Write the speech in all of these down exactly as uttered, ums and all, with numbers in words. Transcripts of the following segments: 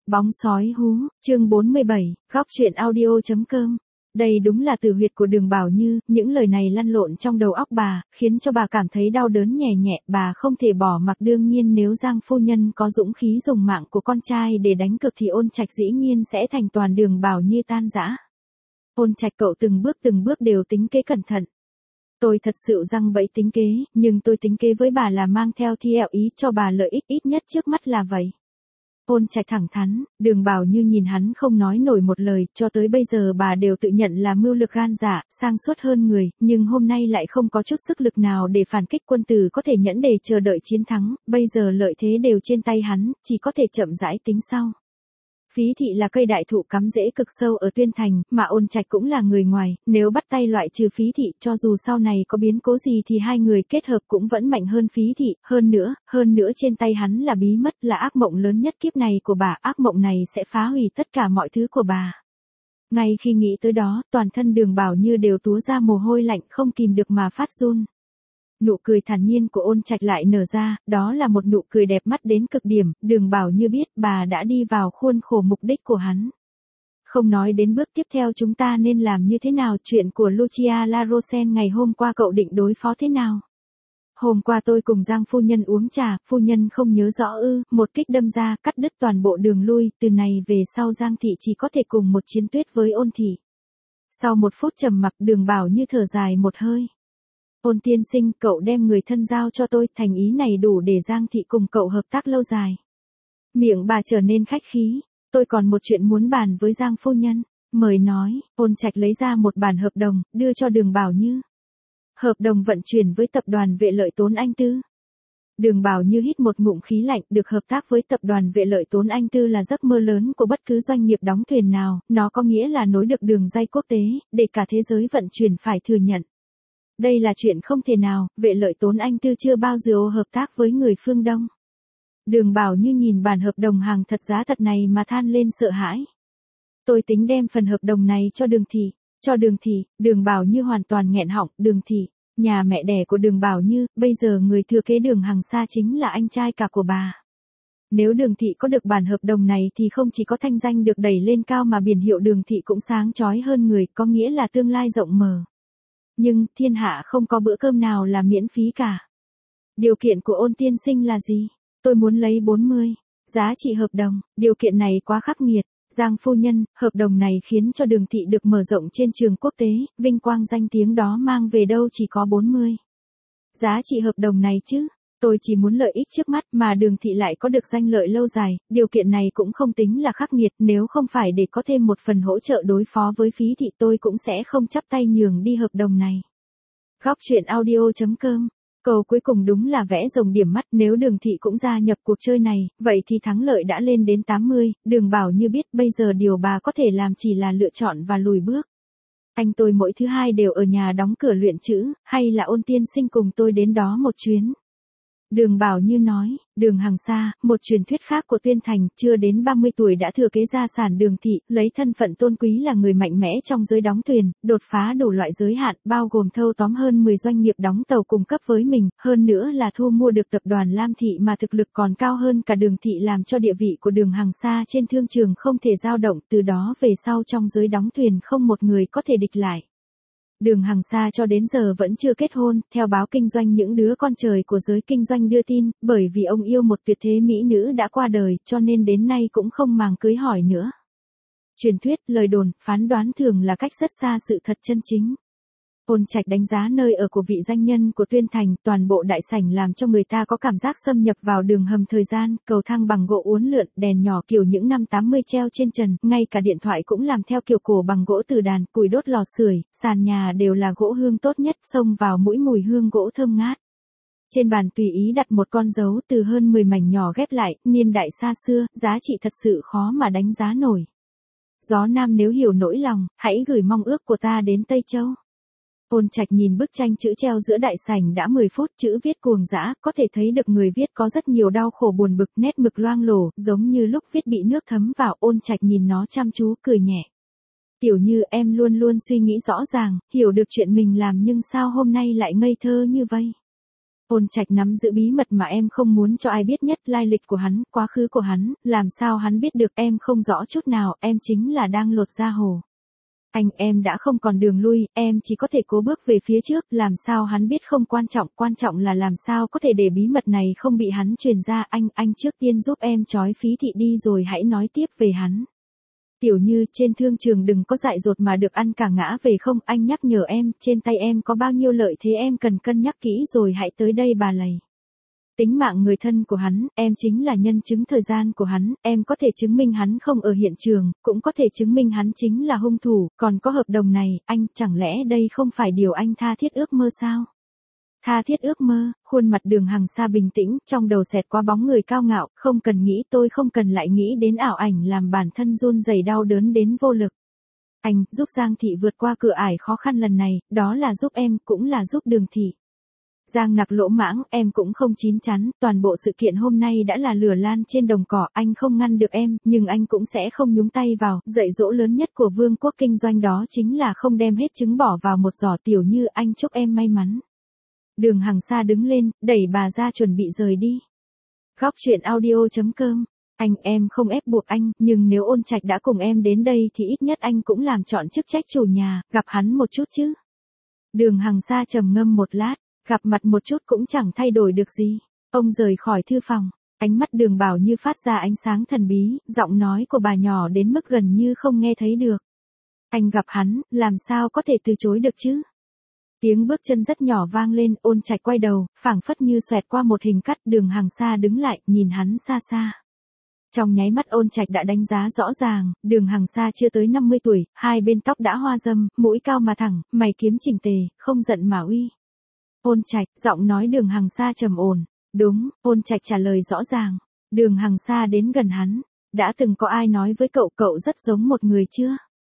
Bóng sói hú, chương bốn mươi bảy, góc truyện audio.com. Đây đúng là từ huyệt của Đường Bảo Như, những lời này lăn lộn trong đầu óc bà, khiến cho bà cảm thấy đau đớn nhè nhẹ, bà không thể bỏ mặc. Đương nhiên nếu Giang phu nhân có dũng khí dùng mạng của con trai để đánh cược thì Ôn Trạch dĩ nhiên sẽ thành toàn Đường Bảo Như tan rã. Ôn Trạch cậu từng bước từng bước đều tính kế cẩn thận. Tôi thật sự răng bẫy tính kế, nhưng tôi tính kế với bà là mang theo theo ý cho bà lợi ích, ít nhất trước mắt là vậy. Ôn Trạch thẳng thắn, Đường Bảo Như nhìn hắn không nói nổi một lời, cho tới bây giờ bà đều tự nhận là mưu lược gan dạ, sang suốt hơn người, nhưng hôm nay lại không có chút sức lực nào để phản kích. Quân tử có thể nhẫn để chờ đợi chiến thắng, bây giờ lợi thế đều trên tay hắn, chỉ có thể chậm rãi tính sau. Phí thị là cây đại thụ cắm rễ cực sâu ở Tuyên Thành, mà Ôn Trạch cũng là người ngoài, nếu bắt tay loại trừ Phí thị, cho dù sau này có biến cố gì thì hai người kết hợp cũng vẫn mạnh hơn Phí thị, hơn nữa, hơn nữa trên tay hắn là bí mật, là ác mộng lớn nhất kiếp này của bà, ác mộng này sẽ phá hủy tất cả mọi thứ của bà. Ngay khi nghĩ tới đó, toàn thân Đường Bảo Như đều túa ra mồ hôi lạnh, không kìm được mà phát run. Nụ cười thản nhiên của Ôn Trạch lại nở ra, đó là một nụ cười đẹp mắt đến cực điểm. Đường Bảo Như biết bà đã đi vào khuôn khổ mục đích của hắn. Không nói đến bước tiếp theo chúng ta nên làm như thế nào, chuyện của Lucia La Rosen ngày hôm qua cậu định đối phó thế nào? Hôm qua tôi cùng Giang phu nhân uống trà, phu nhân không nhớ rõ ư? Một kích đâm ra, cắt đứt toàn bộ đường lui, từ này về sau Giang thị chỉ có thể cùng một chiến tuyết với Ôn thị. Sau một phút trầm mặc, Đường Bảo Như thở dài một hơi. Ôn tiên sinh, cậu đem người thân giao cho tôi, thành ý này đủ để Giang thị cùng cậu hợp tác lâu dài. Miệng bà trở nên khách khí, tôi còn một chuyện muốn bàn với Giang phu nhân, mời nói. Ôn Trạch lấy ra một bản hợp đồng, đưa cho Đường Bảo Như. Hợp đồng vận chuyển với tập đoàn Vệ Lợi Tốn Anh Tư. Đường Bảo Như hít một ngụm khí lạnh, được hợp tác với tập đoàn Vệ Lợi Tốn Anh Tư là giấc mơ lớn của bất cứ doanh nghiệp đóng thuyền nào, nó có nghĩa là nối được đường ray quốc tế, để cả thế giới vận chuyển phải thừa nhận. Đây là chuyện không thể nào, Vệ Lợi Tốn Anh Tư chưa bao giờ hợp tác với người phương Đông. Đường Bảo Như nhìn bản hợp đồng hàng thật giá thật này mà than lên sợ hãi. Tôi tính đem phần hợp đồng này cho Đường thị, cho Đường thị. Đường Bảo Như hoàn toàn nghẹn họng. Đường thị, nhà mẹ đẻ của Đường Bảo Như, bây giờ người thừa kế Đường Hằng Sa chính là anh trai cả của bà. Nếu Đường thị có được bản hợp đồng này thì không chỉ có thanh danh được đẩy lên cao mà biển hiệu Đường thị cũng sáng chói hơn người, có nghĩa là tương lai rộng mở. Nhưng, thiên hạ không có bữa cơm nào là miễn phí cả. Điều kiện của Ôn tiên sinh là gì? Tôi muốn lấy bốn mươi. Giá trị hợp đồng, điều kiện này quá khắc nghiệt. Giang phu nhân, hợp đồng này khiến cho Đường thị được mở rộng trên trường quốc tế, vinh quang danh tiếng đó mang về đâu chỉ có bốn mươi. Giá trị hợp đồng này chứ? Tôi chỉ muốn lợi ích trước mắt mà Đường thị lại có được danh lợi lâu dài, điều kiện này cũng không tính là khắc nghiệt, nếu không phải để có thêm một phần hỗ trợ đối phó với Phí thị tôi cũng sẽ không chắp tay nhường đi hợp đồng này. Góc truyện audio.com. Câu cuối cùng đúng là vẽ rồng điểm mắt, nếu Đường thị cũng gia nhập cuộc chơi này, vậy thì thắng lợi đã lên đến tám mươi. Đường Bảo Như biết bây giờ điều bà có thể làm chỉ là lựa chọn và lùi bước. Anh tôi mỗi thứ hai đều ở nhà đóng cửa luyện chữ, hay là Ôn tiên sinh cùng tôi đến đó một chuyến? Đường Bảo Như nói. Đường Hằng Sa, một truyền thuyết khác của Tuyên Thành, chưa đến ba mươi tuổi đã thừa kế gia sản Đường thị, lấy thân phận tôn quý là người mạnh mẽ trong giới đóng thuyền, đột phá đủ loại giới hạn, bao gồm thâu tóm hơn mười doanh nghiệp đóng tàu cung cấp với mình, hơn nữa là thu mua được tập đoàn Lam thị mà thực lực còn cao hơn cả Đường thị, làm cho địa vị của Đường Hằng Sa trên thương trường không thể dao động, từ đó về sau trong giới đóng thuyền không một người có thể địch lại. Đường Hằng Sa cho đến giờ vẫn chưa kết hôn, theo báo kinh doanh những đứa con trời của giới kinh doanh đưa tin, bởi vì ông yêu một tuyệt thế mỹ nữ đã qua đời, cho nên đến nay cũng không màng cưới hỏi nữa. Truyền thuyết, lời đồn, phán đoán thường là cách rất xa sự thật chân chính. Ôn Trạch đánh giá nơi ở của vị danh nhân của Tuyên Thành, toàn bộ đại sảnh làm cho người ta có cảm giác xâm nhập vào đường hầm thời gian, cầu thang bằng gỗ uốn lượn, đèn nhỏ kiểu những năm tám mươi treo trên trần, ngay cả điện thoại cũng làm theo kiểu cổ bằng gỗ từ đàn, củi đốt lò sưởi, sàn nhà đều là gỗ hương tốt nhất, xông vào mũi mùi hương gỗ thơm ngát. Trên bàn tùy ý đặt một con dấu từ hơn mười mảnh nhỏ ghép lại, niên đại xa xưa, giá trị thật sự khó mà đánh giá nổi. Gió Nam nếu hiểu nỗi lòng, hãy gửi mong ước của ta đến Tây Châu. Ôn Trạch nhìn bức tranh chữ treo giữa đại sảnh đã mười phút, chữ viết cuồng dã, có thể thấy được người viết có rất nhiều đau khổ buồn bực, nét mực loang lổ, giống như lúc viết bị nước thấm vào. Ôn Trạch nhìn nó chăm chú, cười nhẹ. Tiểu Như, em luôn luôn suy nghĩ rõ ràng, hiểu được chuyện mình làm nhưng sao hôm nay lại ngây thơ như vậy? Ôn Trạch nắm giữ bí mật mà em không muốn cho ai biết nhất, lai lịch của hắn, quá khứ của hắn, làm sao hắn biết được, em không rõ chút nào, em chính là đang lột da hồ. Anh, em đã không còn đường lui, em chỉ có thể cố bước về phía trước, làm sao hắn biết không quan trọng, quan trọng là làm sao có thể để bí mật này không bị hắn truyền ra, anh, anh trước tiên giúp em trói Phí Thị đi rồi hãy nói tiếp về hắn. Tiểu Như, trên thương trường đừng có dại dột mà được ăn cả ngã về không, anh nhắc nhở em, trên tay em có bao nhiêu lợi thế em cần cân nhắc kỹ rồi hãy tới đây bà lầy. Tính mạng người thân của hắn, em chính là nhân chứng thời gian của hắn, em có thể chứng minh hắn không ở hiện trường, cũng có thể chứng minh hắn chính là hung thủ, còn có hợp đồng này, anh, chẳng lẽ đây không phải điều anh tha thiết ước mơ sao? Tha thiết ước mơ, khuôn mặt Đường Hằng Sa bình tĩnh, trong đầu xẹt qua bóng người cao ngạo, không cần nghĩ, tôi không cần lại nghĩ đến ảo ảnh làm bản thân run rẩy đau đớn đến vô lực. Anh, giúp Giang Thị vượt qua cửa ải khó khăn lần này, đó là giúp em, cũng là giúp Đường Thị. Giang Nặc lỗ mãng, em cũng không chín chắn, toàn bộ sự kiện hôm nay đã là lửa lan trên đồng cỏ, anh không ngăn được em, nhưng anh cũng sẽ không nhúng tay vào, dạy dỗ lớn nhất của vương quốc kinh doanh đó chính là không đem hết trứng bỏ vào một giỏ. Tiểu Như, anh chúc em may mắn. Đường Hằng Sa đứng lên, đẩy bà ra chuẩn bị rời đi. Góc truyện audio chấm com. Anh, em không ép buộc anh, nhưng nếu Ôn Trạch đã cùng em đến đây thì ít nhất anh cũng làm chọn chức trách chủ nhà, gặp hắn một chút chứ. Đường Hằng Sa trầm ngâm một lát, gặp mặt một chút cũng chẳng thay đổi được gì. Ông rời khỏi thư phòng, ánh mắt Đường Bảo Như phát ra ánh sáng thần bí, giọng nói của bà nhỏ đến mức gần như không nghe thấy được. Anh gặp hắn, làm sao có thể từ chối được chứ? Tiếng bước chân rất nhỏ vang lên, Ôn Trạch quay đầu, phảng phất như xoẹt qua một hình cắt. Đường Hằng Sa đứng lại, nhìn hắn xa xa. Trong nháy mắt Ôn Trạch đã đánh giá rõ ràng, Đường Hằng Sa chưa tới năm mươi tuổi, hai bên tóc đã hoa râm, mũi cao mà thẳng, mày kiếm chỉnh tề, không giận mà uy. Ôn Trạch, giọng nói Đường Hằng Sa trầm ổn. Đúng, Ôn Trạch trả lời rõ ràng. Đường Hằng Sa đến gần hắn. Đã từng có ai nói với cậu cậu rất giống một người chưa?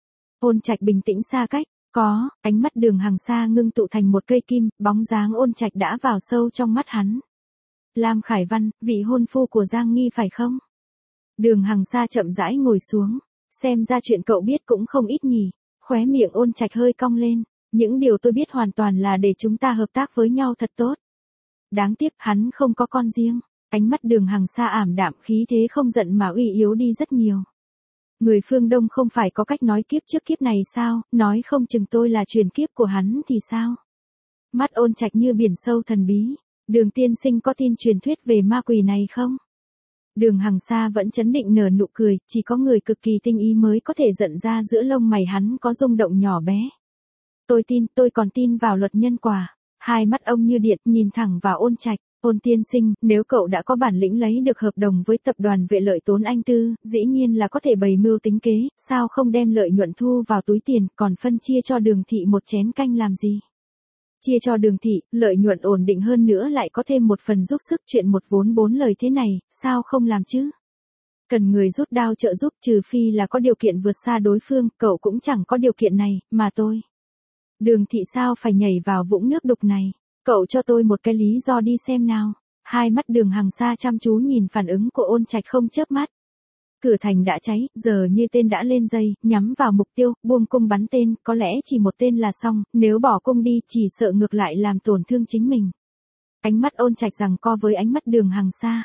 Ôn Trạch bình tĩnh xa cách. Có, ánh mắt Đường Hằng Sa ngưng tụ thành một cây kim, bóng dáng Ôn Trạch đã vào sâu trong mắt hắn. Lam Khải Văn, vị hôn phu của Giang Nghi phải không? Đường Hằng Sa chậm rãi ngồi xuống. Xem ra chuyện cậu biết cũng không ít nhỉ. Khóe miệng Ôn Trạch hơi cong lên. Những điều tôi biết hoàn toàn là để chúng ta hợp tác với nhau thật tốt. Đáng tiếc hắn không có con riêng. Ánh mắt Đường Hằng Sa ảm đạm, khí thế không giận mà uy yếu đi rất nhiều. Người phương Đông không phải có cách nói kiếp trước kiếp này sao, nói không chừng tôi là truyền kiếp của hắn thì sao? Mắt Ôn Trạch như biển sâu thần bí. Đường tiên sinh có tin truyền thuyết về ma quỷ này không? Đường Hằng Sa vẫn trấn định nở nụ cười, chỉ có người cực kỳ tinh ý mới có thể nhận ra giữa lông mày hắn có rung động nhỏ bé. Tôi tin, tôi còn tin vào luật nhân quả. Hai mắt ông như điện, nhìn thẳng vào Ôn Trạch. Ôn tiên sinh, nếu cậu đã có bản lĩnh lấy được hợp đồng với tập đoàn Vệ Lợi Tốn Anh Tư, dĩ nhiên là có thể bày mưu tính kế, sao không đem lợi nhuận thu vào túi tiền, còn phân chia cho Đường Thị một chén canh làm gì? Chia cho Đường Thị, lợi nhuận ổn định hơn nữa lại có thêm một phần giúp sức, chuyện một vốn bốn lời thế này, sao không làm chứ? Cần người rút đao trợ giúp, trừ phi là có điều kiện vượt xa đối phương, cậu cũng chẳng có điều kiện này, mà tôi. Đường Thị sao phải nhảy vào vũng nước đục này? Cậu cho tôi một cái lý do đi xem nào. Hai mắt Đường Hằng Sa chăm chú nhìn phản ứng của Ôn Trạch không chớp mắt. Cửa thành đã cháy, giờ như tên đã lên dây, nhắm vào mục tiêu, buông cung bắn tên, có lẽ chỉ một tên là xong, nếu bỏ cung đi chỉ sợ ngược lại làm tổn thương chính mình. Ánh mắt Ôn Trạch giằng co với ánh mắt Đường Hằng Sa.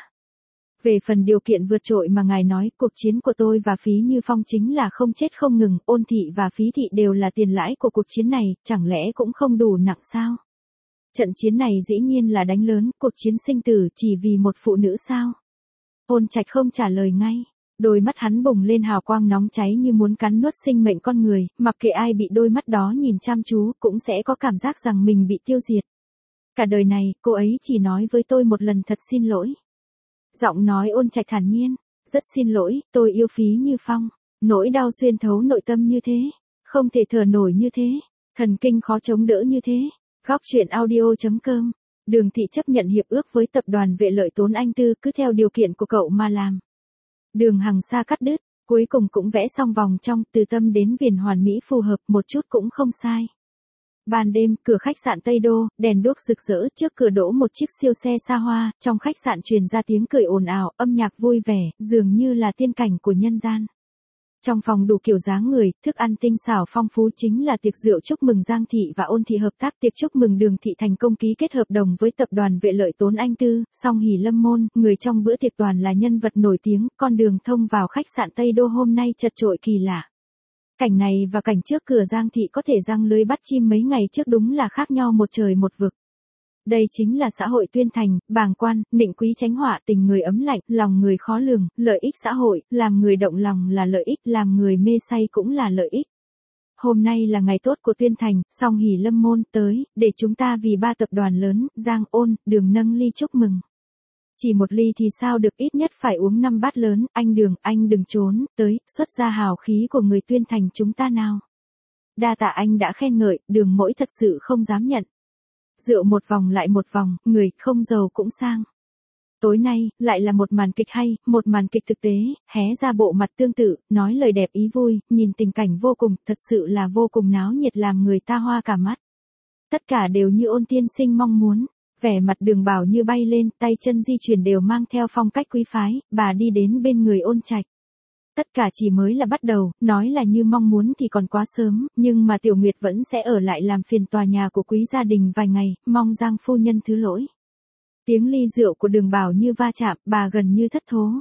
Về phần điều kiện vượt trội mà ngài nói, cuộc chiến của tôi và Phí Như Phong chính là không chết không ngừng, Ôn Thị và Phí Thị đều là tiền lãi của cuộc chiến này, chẳng lẽ cũng không đủ nặng sao? Trận chiến này dĩ nhiên là đánh lớn, cuộc chiến sinh tử chỉ vì một phụ nữ sao? Ôn Trạch không trả lời ngay. Đôi mắt hắn bùng lên hào quang nóng cháy như muốn cắn nuốt sinh mệnh con người, mặc kệ ai bị đôi mắt đó nhìn chăm chú cũng sẽ có cảm giác rằng mình bị tiêu diệt. Cả đời này, cô ấy chỉ nói với tôi một lần thật xin lỗi. Giọng nói Ôn Trạch thản nhiên, rất xin lỗi, tôi yêu Phí Như Phong. Nỗi đau xuyên thấu nội tâm như thế, không thể thở nổi như thế, thần kinh khó chống đỡ như thế. Góc truyện audio chấm com. Đường Thị chấp nhận hiệp ước với tập đoàn Vệ Lợi Tốn Anh Tư, cứ theo điều kiện của cậu mà làm. Đường Hằng Sa cắt đứt, cuối cùng cũng vẽ xong vòng trong, từ tâm đến viền hoàn mỹ phù hợp, một chút cũng không sai. Ban đêm, cửa khách sạn Tây Đô, đèn đuốc rực rỡ, trước cửa đỗ một chiếc siêu xe xa hoa, trong khách sạn truyền ra tiếng cười ồn ào, âm nhạc vui vẻ, dường như là tiên cảnh của nhân gian. Trong phòng đủ kiểu dáng người, thức ăn tinh xảo phong phú chính là tiệc rượu chúc mừng Giang Thị và Ôn Thị hợp tác, tiệc chúc mừng Đường Thị thành công ký kết hợp đồng với tập đoàn Vệ Lợi Tốn Anh Tư, song hỷ lâm môn, người trong bữa tiệc toàn là nhân vật nổi tiếng, con đường thông vào khách sạn Tây Đô hôm nay chật chội kỳ lạ. Cảnh này và cảnh trước cửa Giang Thị có thể giăng lưới bắt chim mấy ngày trước đúng là khác nhau một trời một vực. Đây chính là xã hội Tuyên Thành, bàng quan, nịnh quý tránh họa, tình người ấm lạnh, lòng người khó lường, lợi ích xã hội, làm người động lòng là lợi ích, làm người mê say cũng là lợi ích. Hôm nay là ngày tốt của Tuyên Thành, song hỷ lâm môn tới, để chúng ta vì ba tập đoàn lớn, Giang, Ôn, Đường nâng ly chúc mừng. Chỉ một ly thì sao được, ít nhất phải uống năm bát lớn, anh Đường, anh đừng trốn, tới, xuất ra hào khí của người Tuyên Thành chúng ta nào. Đa tạ anh đã khen ngợi, Đường mỗi thật sự không dám nhận. Rượu một vòng lại một vòng, người không giàu cũng sang. Tối nay, lại là một màn kịch hay, một màn kịch thực tế, hé ra bộ mặt tương tự, nói lời đẹp ý vui, nhìn tình cảnh vô cùng, thật sự là vô cùng náo nhiệt làm người ta hoa cả mắt. Tất cả đều như Ôn tiên sinh mong muốn, vẻ mặt Đường Bảo như bay lên, tay chân di chuyển đều mang theo phong cách quý phái, bà đi đến bên người Ôn Trạch. Tất cả chỉ mới là bắt đầu, nói là như mong muốn thì còn quá sớm, nhưng mà Tiểu Nguyệt vẫn sẽ ở lại làm phiền tòa nhà của quý gia đình vài ngày, mong Giang phu nhân thứ lỗi. Tiếng ly rượu của Đường Bảo như va chạm, bà gần như thất thố.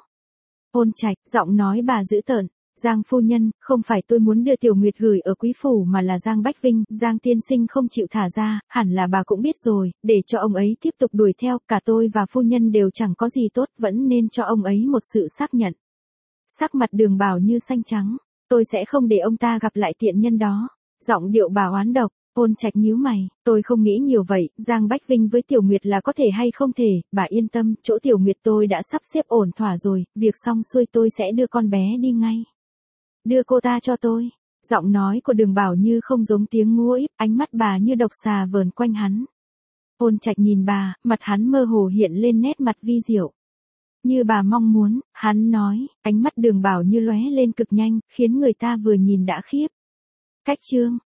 Ôn Trạch, giọng nói bà dữ tợn, Giang phu nhân, không phải tôi muốn đưa Tiểu Nguyệt gửi ở quý phủ mà là Giang Bách Vinh, Giang tiên sinh không chịu thả ra, hẳn là bà cũng biết rồi, để cho ông ấy tiếp tục đuổi theo, cả tôi và phu nhân đều chẳng có gì tốt, vẫn nên cho ông ấy một sự xác nhận. Sắc mặt Đường Bảo như xanh trắng, tôi sẽ không để ông ta gặp lại tiện nhân đó. Giọng điệu bà oán độc, Ôn Trạch nhíu mày, tôi không nghĩ nhiều vậy, Giang Bách Vinh với Tiểu Nguyệt là có thể hay không thể, bà yên tâm, chỗ Tiểu Nguyệt tôi đã sắp xếp ổn thỏa rồi, việc xong xuôi tôi sẽ đưa con bé đi ngay. Đưa cô ta cho tôi. Giọng nói của Đường Bảo như không giống tiếng ngô íp, ánh mắt bà như độc xà vờn quanh hắn. Ôn Trạch nhìn bà, mặt hắn mơ hồ hiện lên nét mặt vi diệu. Như bà mong muốn, hắn nói, ánh mắt Đường Bảo như lóe lên cực nhanh, khiến người ta vừa nhìn đã khiếp. Cách chương